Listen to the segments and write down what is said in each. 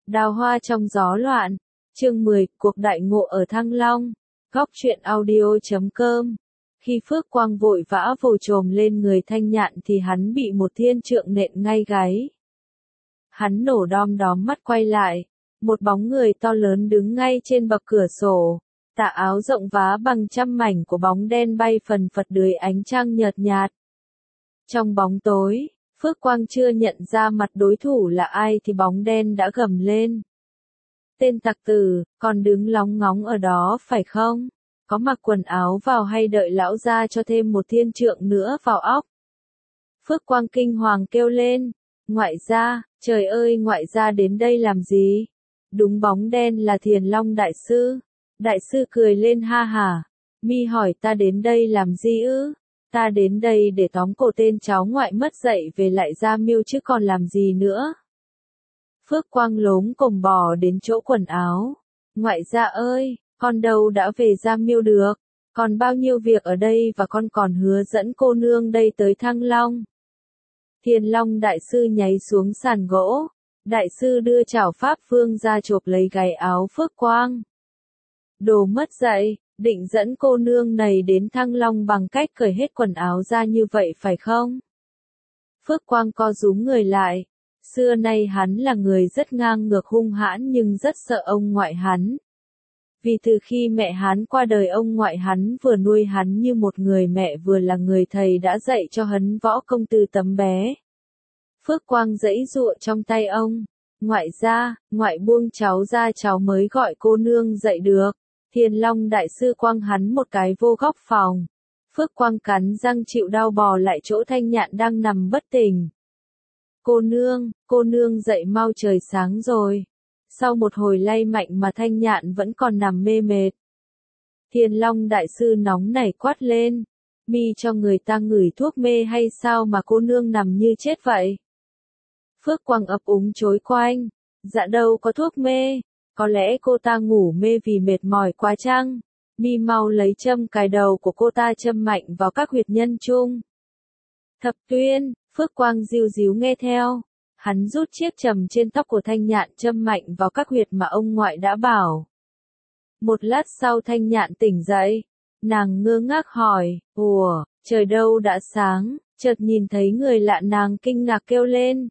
Đào hoa trong gió loạn. Chương 10, cuộc đại ngộ ở Thăng Long. Góc truyện audio.com. Khi Phước Quang vội vã vồ chồm lên người Thanh Nhạn thì hắn bị một thiên trượng nện ngay gáy. Hắn nổ đom đóm mắt quay lại, một bóng người to lớn đứng ngay trên bậc cửa sổ, tà áo rộng vá bằng trăm mảnh của bóng đen bay phần phật dưới ánh trăng nhợt nhạt. Trong bóng tối, Phước Quang chưa nhận ra mặt đối thủ là ai thì bóng đen đã gầm lên. Tên tặc tử, còn đứng lóng ngóng ở đó phải không? Có mặc quần áo vào hay đợi lão ra cho thêm một thiên trượng nữa vào óc? Phước Quang kinh hoàng kêu lên. Ngoại gia, trời ơi ngoại gia đến đây làm gì? Đúng, bóng đen là Thiền Long đại sư. Đại sư cười lên ha hả. Mi hỏi ta đến đây làm gì ư? Ta đến đây để tóm cổ tên cháu ngoại mất dạy về lại Gia Miêu chứ còn làm gì nữa. Phước Quang lốm cồm bò đến chỗ quần áo. Ngoại gia ơi, con đâu đã về Gia Miêu được, còn bao nhiêu việc ở đây và con còn hứa dẫn cô nương đây tới Thăng Long. Thiền Long đại sư nháy xuống sàn gỗ, đại sư đưa chảo pháp phương ra chộp lấy gáy áo Phước Quang. Đồ mất dạy, định dẫn cô nương này đến Thăng Long bằng cách cởi hết quần áo ra như vậy phải không? Phước Quang co rúm người lại. Xưa nay hắn là người rất ngang ngược hung hãn nhưng rất sợ ông ngoại hắn. Vì từ khi mẹ hắn qua đời ông ngoại hắn vừa nuôi hắn như một người mẹ vừa là người thầy đã dạy cho hắn võ công từ tấm bé. Phước Quang giãy giụa trong tay ông. Ngoại gia, ngoại buông cháu ra cháu mới gọi cô nương dậy được. Thiền Long đại sư quăng hắn một cái vô góc phòng. Phước Quang cắn răng chịu đau bò lại chỗ Thanh Nhạn đang nằm bất tỉnh. Cô nương dậy mau, trời sáng rồi. Sau một hồi lay mạnh mà Thanh Nhạn vẫn còn nằm mê mệt. Thiền Long đại sư nóng nảy quát lên. Mi cho người ta ngửi thuốc mê hay sao mà cô nương nằm như chết vậy? Phước Quang ấp úng chối quanh. Dạ đâu có thuốc mê. Có lẽ cô ta ngủ mê vì mệt mỏi quá chăng? Mi mau lấy châm cài đầu của cô ta châm mạnh vào các huyệt nhân trung. Thập tuyên, Phước Quang ríu ríu nghe theo. Hắn rút chiếc chầm trên tóc của Thanh Nhạn châm mạnh vào các huyệt mà ông ngoại đã bảo. Một lát sau Thanh Nhạn tỉnh dậy. Nàng ngơ ngác hỏi, ủa, trời đâu đã sáng, chợt nhìn thấy người lạ nàng kinh ngạc kêu lên.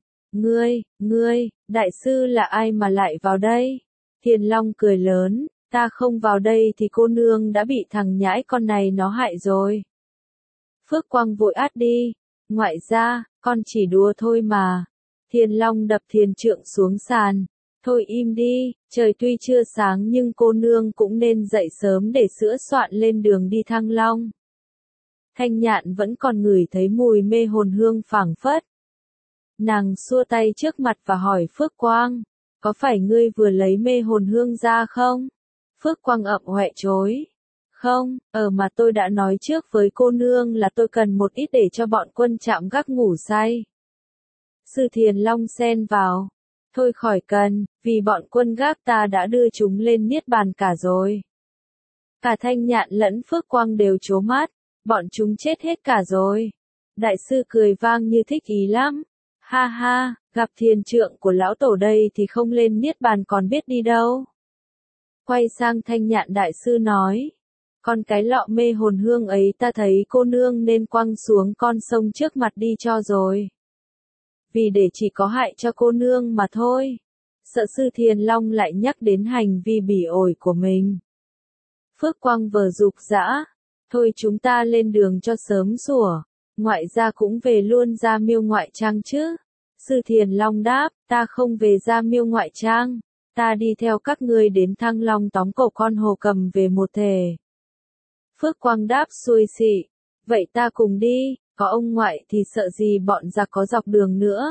Ngươi, đại sư là ai mà lại vào đây? Thiền Long cười lớn, ta không vào đây thì cô nương đã bị thằng nhãi con này nó hại rồi. Phước Quang vội át đi. Ngoại gia, con chỉ đùa thôi mà. Thiền Long đập thiền trượng xuống sàn. Thôi im đi, trời tuy chưa sáng nhưng cô nương cũng nên dậy sớm để sửa soạn lên đường đi Thăng Long. Thanh Nhạn vẫn còn ngửi thấy mùi mê hồn hương phảng phất. Nàng xua tay trước mặt và hỏi Phước Quang, có phải ngươi vừa lấy mê hồn hương ra không? Phước Quang ậm oẹ chối. Không, mà tôi đã nói trước với cô nương là tôi cần một ít để cho bọn quân trạm gác ngủ say. Sư Thiền Long xen vào. Thôi khỏi cần, vì bọn quân gác ta đã đưa chúng lên niết bàn cả rồi. Cả Thanh Nhạn lẫn Phước Quang đều trố mắt, bọn chúng chết hết cả rồi. Đại sư cười vang như thích ý lắm. Ha ha, gặp thiền trượng của lão tổ đây thì không lên niết bàn còn biết đi đâu. Quay sang Thanh Nhạn đại sư nói. Con cái lọ mê hồn hương ấy ta thấy cô nương nên quăng xuống con sông trước mặt đi cho rồi. Vì để chỉ có hại cho cô nương mà thôi. Sợ sư Thiền Long lại nhắc đến hành vi bỉ ổi của mình. Phước Quang vờ dục dã. Thôi chúng ta lên đường cho sớm sủa. Ngoại gia cũng về luôn Gia Miêu ngoại trang chứ. Sư Thiền Long đáp, ta không về Gia Miêu ngoại trang. Ta đi theo các ngươi đến Thăng Long tóm cổ con hồ cầm về một thể. Phước Quang đáp xuôi xị. Vậy ta cùng đi, có ông ngoại thì sợ gì bọn giặc có dọc đường nữa.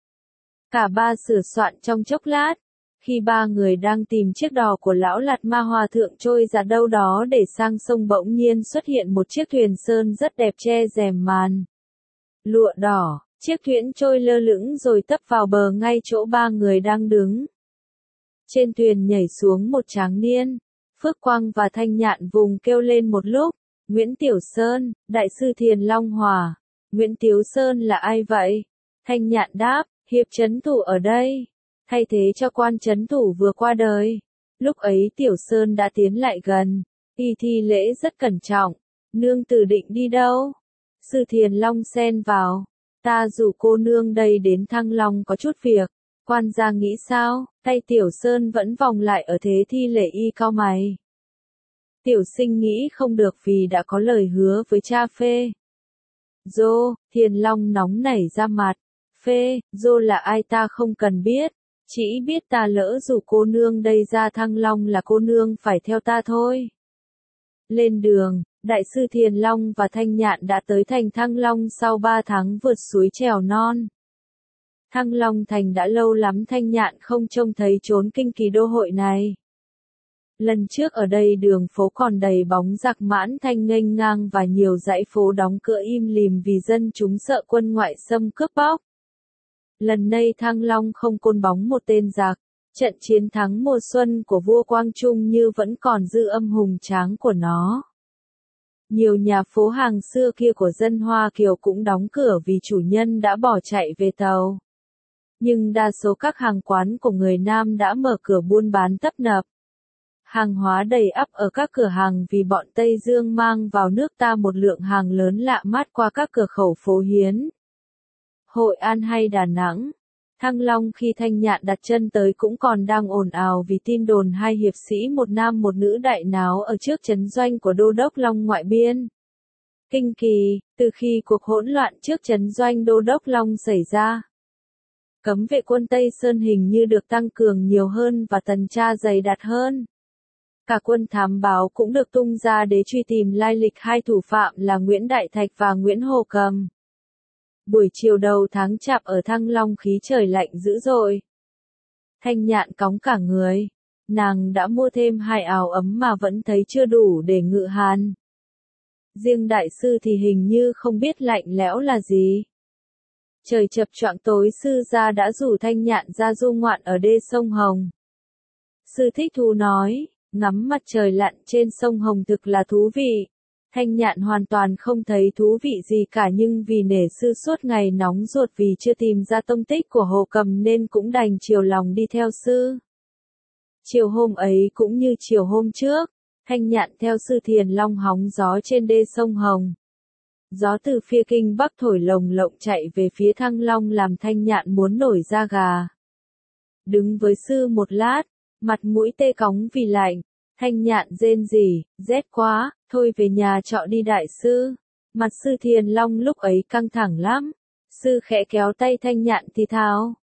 Cả ba sửa soạn trong chốc lát. Khi ba người đang tìm chiếc đò của lão Lạt Ma Hòa Thượng trôi ra đâu đó để sang sông bỗng nhiên xuất hiện một chiếc thuyền sơn rất đẹp che rèm màn lụa đỏ. Chiếc thuyền trôi lơ lửng rồi tấp vào bờ ngay chỗ ba người đang đứng. Trên thuyền nhảy xuống một tráng niên. Phước Quang và Thanh Nhạn vùng kêu lên một lúc. Nguyễn Tiểu Sơn, đại sư Thiền Long Hòa. Nguyễn Tiểu Sơn là ai vậy? Thanh Nhạn đáp, hiệp trấn thủ ở đây. thay thế cho quan trấn thủ vừa qua đời. Lúc ấy Tiểu Sơn đã tiến lại gần, y thi lễ rất cẩn trọng. Nương tử định đi đâu? Sư Thiền Long xen vào. Ta rủ cô nương đây đến Thăng Long có chút việc. Quan gia nghĩ sao? Tay Tiểu Sơn vẫn vòng lại ở thế thi lễ, y cau mày. Tiểu sinh nghĩ không được vì đã có lời hứa với cha phê. Dô, Thiền Long nóng nảy ra mặt. Phê, dô là ai ta không cần biết. Chỉ biết ta lỡ rủ cô nương đây ra Thăng Long là cô nương phải theo ta thôi. Lên đường, Đại sư Thiền Long và Thanh Nhạn đã tới thành Thăng Long sau 3 tháng vượt suối trèo non. Thăng Long thành đã lâu lắm Thanh Nhạn không trông thấy chốn kinh kỳ đô hội này. Lần trước ở đây đường phố còn đầy bóng giặc mãn thanh nghênh ngang và nhiều dãy phố đóng cửa im lìm vì dân chúng sợ quân ngoại xâm cướp bóc. Lần này Thăng Long không côn bóng một tên giặc, trận chiến thắng mùa xuân của vua Quang Trung như vẫn còn dư âm hùng tráng của nó. Nhiều nhà phố hàng xưa kia của dân Hoa Kiều cũng đóng cửa vì chủ nhân đã bỏ chạy về tàu. Nhưng đa số các hàng quán của người Nam đã mở cửa buôn bán tấp nập. Hàng hóa đầy ắp ở các cửa hàng vì bọn Tây Dương mang vào nước ta một lượng hàng lớn lạ mát qua các cửa khẩu phố Hiến, Hội An hay Đà Nẵng. Thăng Long khi Thanh Nhạn đặt chân tới cũng còn đang ồn ào vì tin đồn hai hiệp sĩ một nam một nữ đại náo ở trước trấn doanh của Đô đốc Long ngoại biên. Kinh kỳ, từ khi cuộc hỗn loạn trước trấn doanh Đô đốc Long xảy ra, cấm vệ quân Tây Sơn hình như được tăng cường nhiều hơn và tuần tra dày đặc hơn. Cả quân thám báo cũng được tung ra để truy tìm lai lịch hai thủ phạm là Nguyễn Đại Thạch và Nguyễn Hồ Cầm. Buổi chiều đầu tháng Chạp ở Thăng Long khí trời lạnh dữ dội. Thanh Nhạn cóng cả người. Nàng đã mua thêm 2 áo ấm mà vẫn thấy chưa đủ để ngự hàn. Riêng đại sư thì hình như không biết lạnh lẽo là gì. Trời chập choạng tối sư gia đã rủ Thanh Nhạn ra du ngoạn ở đê sông Hồng. Sư thích thú nói, ngắm mặt trời lặn trên sông Hồng thực là thú vị. Thanh Nhạn hoàn toàn không thấy thú vị gì cả nhưng vì nể sư suốt ngày nóng ruột vì chưa tìm ra tông tích của Hồ Cầm nên cũng đành chiều lòng đi theo sư. Chiều hôm ấy cũng như chiều hôm trước, Thanh Nhạn theo sư Thiền Long hóng gió trên đê sông Hồng. Gió từ phía kinh bắc thổi lồng lộng chạy về phía Thăng Long làm Thanh Nhạn muốn nổi da gà. Đứng với sư một lát, mặt mũi tê cóng vì lạnh, Thanh Nhạn rên rỉ, rét quá, thôi về nhà trọ đi đại sư. Mặt sư Thiền Long lúc ấy căng thẳng lắm. Sư khẽ kéo tay Thanh Nhạn thì thào.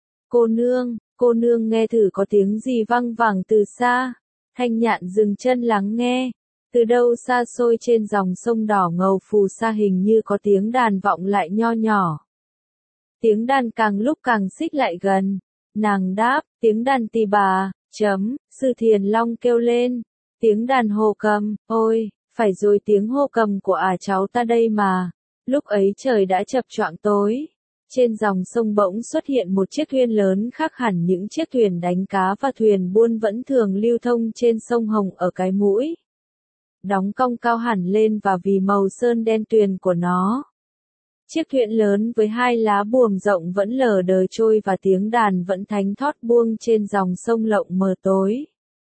Cô nương nghe thử có tiếng gì văng vẳng từ xa. Thanh Nhạn dừng chân lắng nghe. Từ đâu xa xôi trên dòng sông đỏ ngầu phù sa hình như có tiếng đàn vọng lại nho nhỏ. Tiếng đàn càng lúc càng xích lại gần. Nàng đáp, tiếng đàn tỳ bà, sư Thiền Long kêu lên. Tiếng đàn Hồ Cầm, ôi, phải rồi tiếng Hồ Cầm của cháu ta đây mà. Lúc ấy trời đã chập choạng tối. Trên dòng sông bỗng xuất hiện một chiếc thuyền lớn khác hẳn những chiếc thuyền đánh cá và thuyền buôn vẫn thường lưu thông trên sông Hồng ở cái mũi. Đóng cong cao hẳn lên và vì màu sơn đen tuyền của nó. Chiếc thuyền lớn với 2 lá buồm rộng vẫn lờ đờ trôi và tiếng đàn vẫn thánh thót buông trên dòng sông lộng mờ tối.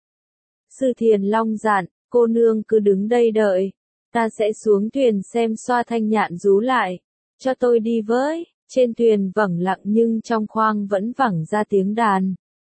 Sư Thiền Long dặn, cô nương cứ đứng đây đợi, ta sẽ xuống thuyền xem xoa. Thanh Nhạn rú lại, cho tôi đi với. Trên thuyền vẳng lặng nhưng trong khoang vẫn vẳng ra tiếng đàn.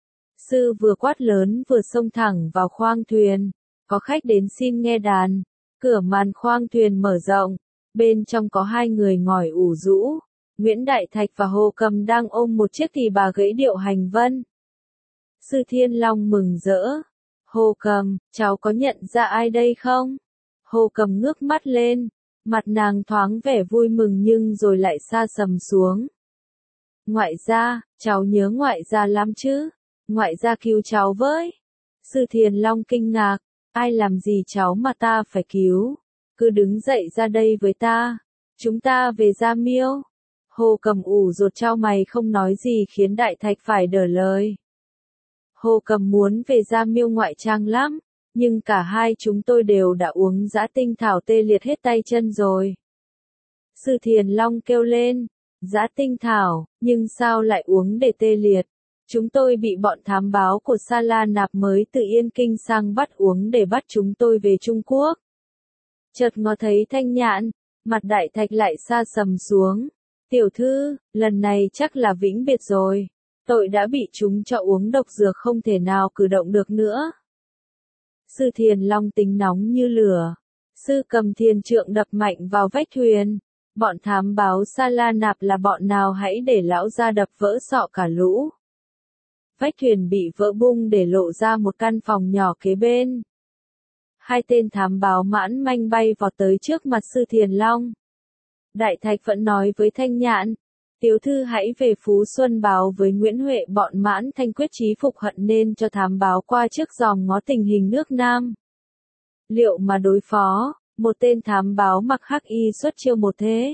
Sư vừa quát lớn vừa xông thẳng vào khoang thuyền, có khách đến xin nghe đàn. Cửa màn khoang thuyền mở rộng, bên trong có 2 người ngồi ủ rũ, Nguyễn Đại Thạch và Hồ Cầm đang ôm một chiếc tỳ bà gãy điệu hành vân. Sư Thiên Long mừng rỡ. Hồ Cầm, cháu có nhận ra ai đây không? Hồ Cầm ngước mắt lên, mặt nàng thoáng vẻ vui mừng nhưng rồi lại xa sầm xuống. Ngoại gia, cháu nhớ ngoại gia lắm chứ? Ngoại gia cứu cháu với. Sư Thiền Long kinh ngạc, ai làm gì cháu mà ta phải cứu? Cứ đứng dậy ra đây với ta. Chúng ta về Gia Miêu. Hồ Cầm ủ rột chau mày không nói gì khiến Đại Thạch phải đỡ lời. Hồ Cầm muốn về Gia Miêu ngoại trang lắm, nhưng cả hai chúng tôi đều đã uống dã tinh thảo tê liệt hết tay chân rồi. Sư Thiền Long kêu lên, dã tinh thảo, nhưng sao lại uống để tê liệt? Chúng tôi bị bọn thám báo của Sa La Nạp mới từ Yên Kinh sang bắt uống để bắt chúng tôi về Trung Quốc. Chợt ngó thấy Thanh Nhạn, mặt Đại Thạch lại sa sầm xuống. Tiểu thư, lần này chắc là vĩnh biệt rồi. Tội đã bị chúng cho uống độc dược không thể nào cử động được nữa. Sư Thiền Long tính nóng như lửa. Sư cầm thiền trượng đập mạnh vào vách thuyền. Bọn thám báo Sa La Nạp là bọn nào, hãy để lão ra đập vỡ sọ cả lũ. Vách thuyền bị vỡ bung để lộ ra một căn phòng nhỏ kế bên. Hai tên thám báo mãn manh bay vọt tới trước mặt Sư Thiền Long. Đại Thạch vẫn nói với Thanh Nhạn, tiểu thư hãy về Phú Xuân báo với Nguyễn Huệ bọn Mãn Thanh quyết chí phục hận nên cho thám báo qua trước dòm ngó tình hình nước Nam. Liệu mà đối phó, một tên thám báo mặc hắc y xuất chiêu một thế.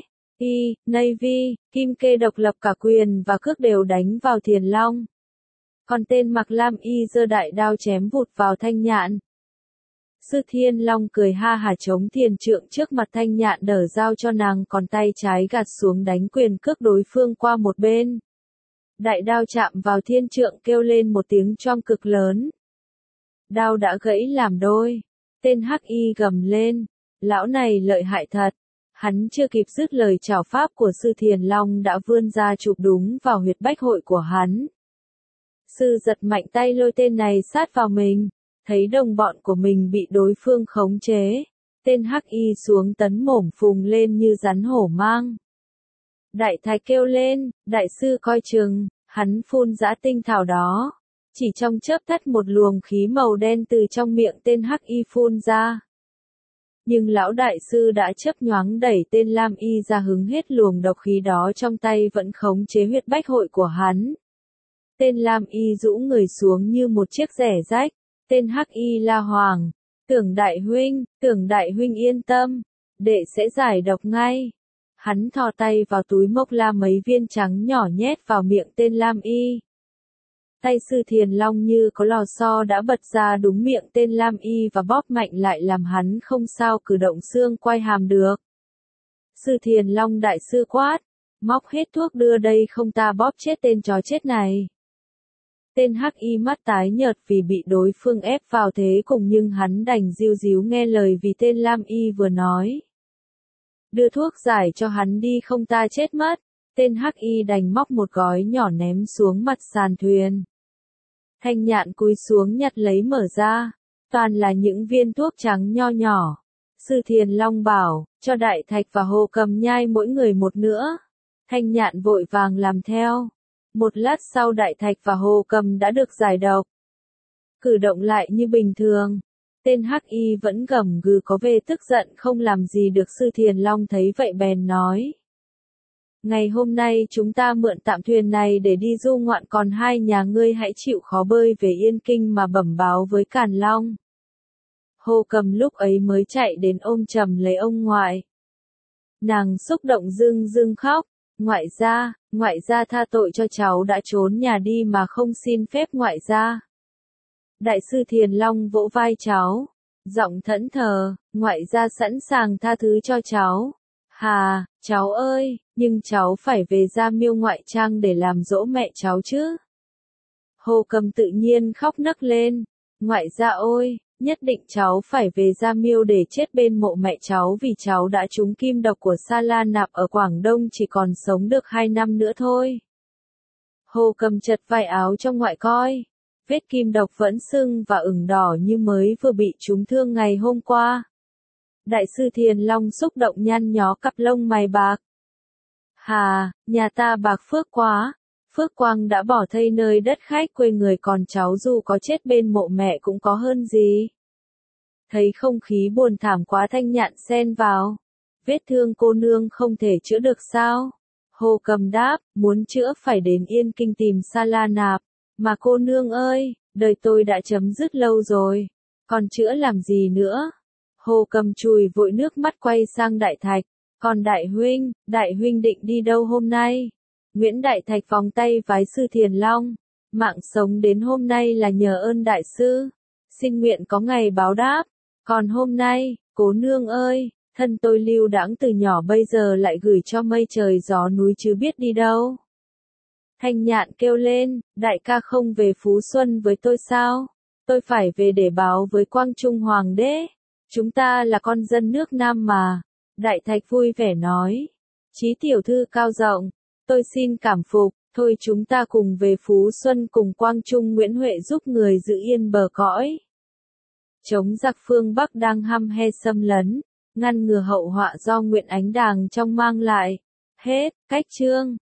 Navy, Kim Kê độc lập cả quyền và cước đều đánh vào Thiền Long. Còn tên mặc lam y giơ đại đao chém vụt vào Thanh Nhạn. Sư Thiên Long cười ha hả chống thiền trượng trước mặt Thanh Nhạn đỡ dao cho nàng, còn tay trái gạt xuống đánh quyền cước đối phương qua một bên. Đại đao chạm vào thiên trượng kêu lên một tiếng choang cực lớn. Đao đã gãy làm đôi. Tên hắc y gầm lên. Lão này lợi hại thật. Hắn chưa kịp dứt lời chào pháp của Sư Thiền Long đã vươn ra chụp đúng vào huyệt bách hội của hắn. Sư giật mạnh tay lôi tên này sát vào mình. Thấy đồng bọn của mình bị đối phương khống chế, tên hắc y xuống tấn mổm phùng lên như rắn hổ mang. Đại Thạch kêu lên, đại sư coi chừng, hắn phun dã tinh thảo đó. Chỉ trong chớp tắt một luồng khí màu đen từ trong miệng tên hắc y phun ra. Nhưng lão đại sư đã chớp nhoáng đẩy tên lam y ra hứng hết luồng độc khí đó, trong tay vẫn khống chế huyệt bách hội của hắn. Tên lam y rũ người xuống như một chiếc rẻ rách. Tên hắc y la hoàng, tưởng đại huynh yên tâm, đệ sẽ giải độc ngay. Hắn thò tay vào túi móc la mấy viên trắng nhỏ nhét vào miệng tên lam y. Tay Sư Thiền Long như có lò xo đã bật ra đúng miệng tên lam y và bóp mạnh lại làm hắn không sao cử động xương quai hàm được. Sư Thiền Long đại sư quát, móc hết thuốc đưa đây không ta bóp chết tên chó chết này. Tên hắc y mắt tái nhợt vì bị đối phương ép vào thế cùng, nhưng hắn đành díu díu nghe lời vì tên lam y vừa nói. Đưa thuốc giải cho hắn đi không ta chết mất. Tên hắc y đành móc một gói nhỏ ném xuống mặt sàn thuyền. Thanh Nhạn cúi xuống nhặt lấy mở ra. Toàn là những viên thuốc trắng nho nhỏ. Sư Thiền Long bảo, cho Đại Thạch và Hồ Cầm nhai mỗi người một nữa. Thanh Nhạn vội vàng làm theo. Một lát sau Đại Thạch và Hồ Cầm đã được giải độc. Cử động lại như bình thường. Tên hắc y vẫn gầm gừ có vẻ tức giận không làm gì được. Sư Thiền Long thấy vậy bèn nói. Ngày hôm nay chúng ta mượn tạm thuyền này để đi du ngoạn, còn hai nhà ngươi hãy chịu khó bơi về Yên Kinh mà bẩm báo với Càn Long. Hồ Cầm lúc ấy mới chạy đến ôm chầm lấy ông ngoại. Nàng xúc động rưng rưng khóc. Ngoại gia tha tội cho cháu đã trốn nhà đi mà không xin phép ngoại gia. Đại sư Thiền Long vỗ vai cháu, giọng thẫn thờ, ngoại gia sẵn sàng tha thứ cho cháu. Hà, cháu ơi, nhưng cháu phải về Gia Miêu ngoại trang để làm dỗ mẹ cháu chứ. Hồ Cầm tự nhiên khóc nấc lên, ngoại gia ôi, nhất định cháu phải về Gia Miêu để chết bên mộ mẹ cháu, vì cháu đã trúng kim độc của Sa La Nạp ở Quảng Đông, chỉ còn sống được 2 năm nữa thôi. Hồ Cầm chật vải áo cho ngoại coi. Vết kim độc vẫn sưng và ửng đỏ như mới vừa bị trúng thương ngày hôm qua. Đại sư Thiền Long xúc động nhăn nhó cặp lông mày bạc. Hà, nhà ta bạc phước quá. Phước Quang đã bỏ thây nơi đất khách quê người, còn cháu dù có chết bên mộ mẹ cũng có hơn gì. Thấy không khí buồn thảm quá, Thanh Nhạn xen vào. Vết thương cô nương không thể chữa được sao? Hồ Cầm đáp, muốn chữa phải đến Yên Kinh tìm Sa La Nạp. Mà cô nương ơi, đời tôi đã chấm dứt lâu rồi. Còn chữa làm gì nữa? Hồ Cầm chùi vội nước mắt quay sang Đại Thạch. Còn Đại huynh định đi đâu hôm nay? Nguyễn Đại Thạch vòng tay vái Sư Thiền Long. Mạng sống đến hôm nay là nhờ ơn đại sư. Xin nguyện có ngày báo đáp. Còn hôm nay, cô nương ơi, thân tôi lưu đãng từ nhỏ bây giờ lại gửi cho mây trời gió núi chứ biết đi đâu. Thanh Nhạn kêu lên, đại ca không về Phú Xuân với tôi sao? Tôi phải về để báo với Quang Trung Hoàng đế. Chúng ta là con dân nước Nam mà. Đại Thạch vui vẻ nói. Chí tiểu thư cao giọng, tôi xin cảm phục, thôi chúng ta cùng về Phú Xuân cùng Quang Trung Nguyễn Huệ giúp người giữ yên bờ cõi. Chống giặc phương Bắc đang hăm he xâm lấn, ngăn ngừa hậu họa do Nguyễn Ánh Đàng trong mang lại. Hết, cách chương.